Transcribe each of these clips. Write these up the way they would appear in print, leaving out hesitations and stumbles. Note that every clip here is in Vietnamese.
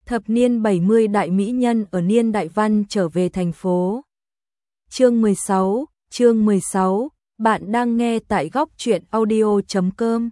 Thập niên 70 đại mỹ nhân ở niên đại văn trở về thành phố. Chương 16, bạn đang nghe tại góc truyện audio.com.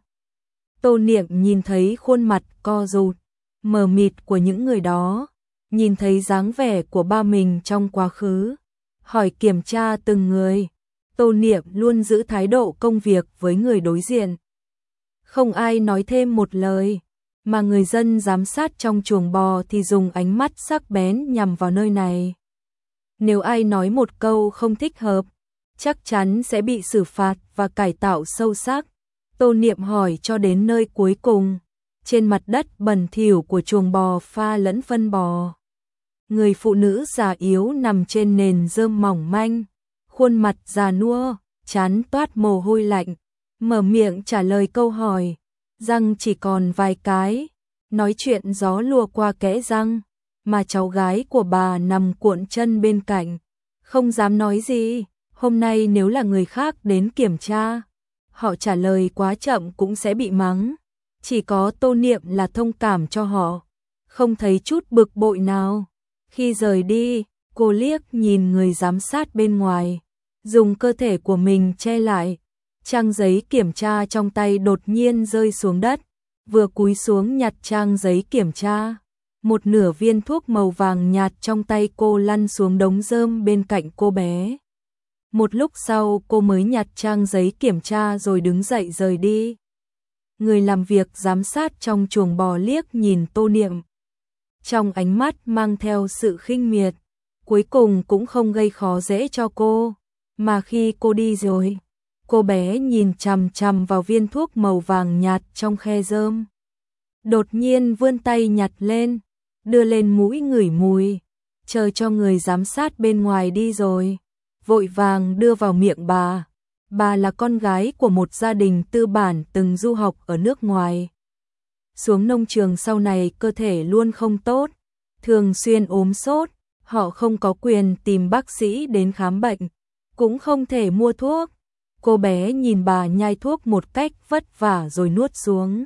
Tô Niệm nhìn thấy khuôn mặt co rụt, mờ mịt của những người đó, nhìn thấy dáng vẻ của ba mình trong quá khứ, hỏi kiểm tra từng người. Tô Niệm luôn giữ thái độ công việc với người đối diện. Không ai nói thêm một lời, mà người dân giám sát trong chuồng bò thì dùng ánh mắt sắc bén nhằm vào nơi này. Nếu ai nói một câu không thích hợp, chắc chắn sẽ bị xử phạt và cải tạo sâu sắc. Tô Niệm hỏi cho đến nơi cuối cùng, trên mặt đất bẩn thỉu của chuồng bò pha lẫn phân bò. Người phụ nữ già yếu nằm trên nền rơm mỏng manh, khuôn mặt già nua, trán toát mồ hôi lạnh, mở miệng trả lời câu hỏi, răng chỉ còn vài cái, nói chuyện gió lùa qua kẽ răng, mà cháu gái của bà nằm cuộn chân bên cạnh, không dám nói gì. Hôm nay nếu là người khác đến kiểm tra, họ trả lời quá chậm cũng sẽ bị mắng. Chỉ có Tô Niệm là thông cảm cho họ, không thấy chút bực bội nào. Khi rời đi, cô liếc nhìn người giám sát bên ngoài, dùng cơ thể của mình che lại. Trang giấy kiểm tra trong tay đột nhiên rơi xuống đất, vừa cúi xuống nhặt trang giấy kiểm tra. Một nửa viên thuốc màu vàng nhạt trong tay cô lăn xuống đống rơm bên cạnh cô bé. Một lúc sau cô mới nhặt trang giấy kiểm tra rồi đứng dậy rời đi. Người làm việc giám sát trong chuồng bò liếc nhìn Tô Niệm, trong ánh mắt mang theo sự khinh miệt, cuối cùng cũng không gây khó dễ cho cô, mà khi cô đi rồi, cô bé nhìn chằm chằm vào viên thuốc màu vàng nhạt trong khe rơm. Đột nhiên vươn tay nhặt lên, đưa lên mũi ngửi mùi, chờ cho người giám sát bên ngoài đi rồi, vội vàng đưa vào miệng bà. Bà là con gái của một gia đình tư bản từng du học ở nước ngoài. Xuống nông trường sau này cơ thể luôn không tốt, thường xuyên ốm sốt, họ không có quyền tìm bác sĩ đến khám bệnh, cũng không thể mua thuốc. Cô bé nhìn bà nhai thuốc một cách vất vả rồi nuốt xuống,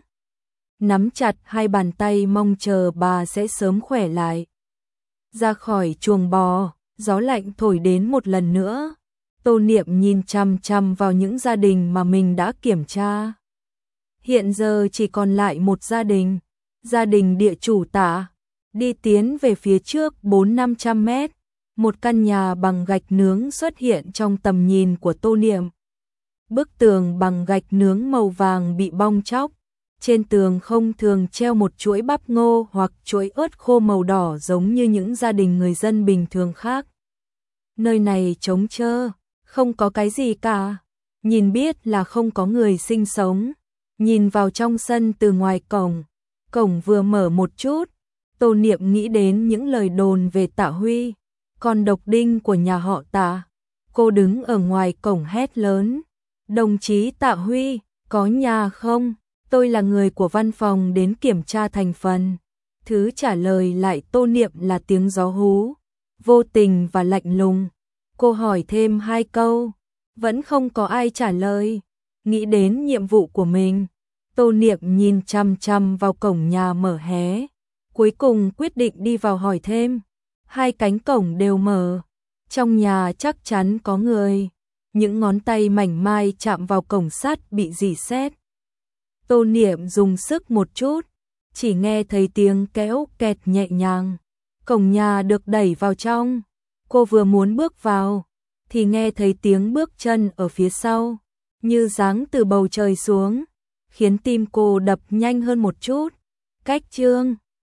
nắm chặt hai bàn tay mong chờ bà sẽ sớm khỏe lại. Ra khỏi chuồng bò, gió lạnh thổi đến một lần nữa. Tô Niệm nhìn chằm chằm vào những gia đình mà mình đã kiểm tra. Hiện giờ chỉ còn lại một gia đình địa chủ Tạ. Đi tiến về phía trước 400-500 mét, một căn nhà bằng gạch nướng xuất hiện trong tầm nhìn của Tô Niệm. Bức tường bằng gạch nướng màu vàng bị bong tróc, trên tường không thường treo một chuỗi bắp ngô hoặc chuỗi ớt khô màu đỏ giống như những gia đình người dân bình thường khác. Nơi này trống trơ, không có cái gì cả, nhìn biết là không có người sinh sống. Nhìn vào trong sân từ ngoài cổng vừa mở một chút, Tô Niệm nghĩ đến những lời đồn về Tạ Huy, con độc đinh của nhà họ Tạ. Cô đứng ở ngoài cổng hét lớn, đồng chí Tạ Huy, có nhà không? Tôi là người của văn phòng đến kiểm tra thành phần. Thứ trả lời lại Tô Niệm là tiếng gió hú, vô tình và lạnh lùng. Cô hỏi thêm 2 câu, vẫn không có ai trả lời. Nghĩ đến nhiệm vụ của mình, Tô Niệm nhìn chằm chằm vào cổng nhà mở hé, cuối cùng quyết định đi vào hỏi thêm. 2 cánh cổng đều mở, trong nhà chắc chắn có người. Những ngón tay mảnh mai chạm vào cổng sắt bị rỉ sét. Tô Niệm dùng sức một chút, chỉ nghe thấy tiếng kéo kẹt nhẹ nhàng. Cổng nhà được đẩy vào trong. Cô vừa muốn bước vào, thì nghe thấy tiếng bước chân ở phía sau, như giáng từ bầu trời xuống, khiến tim cô đập nhanh hơn một chút. Cách chương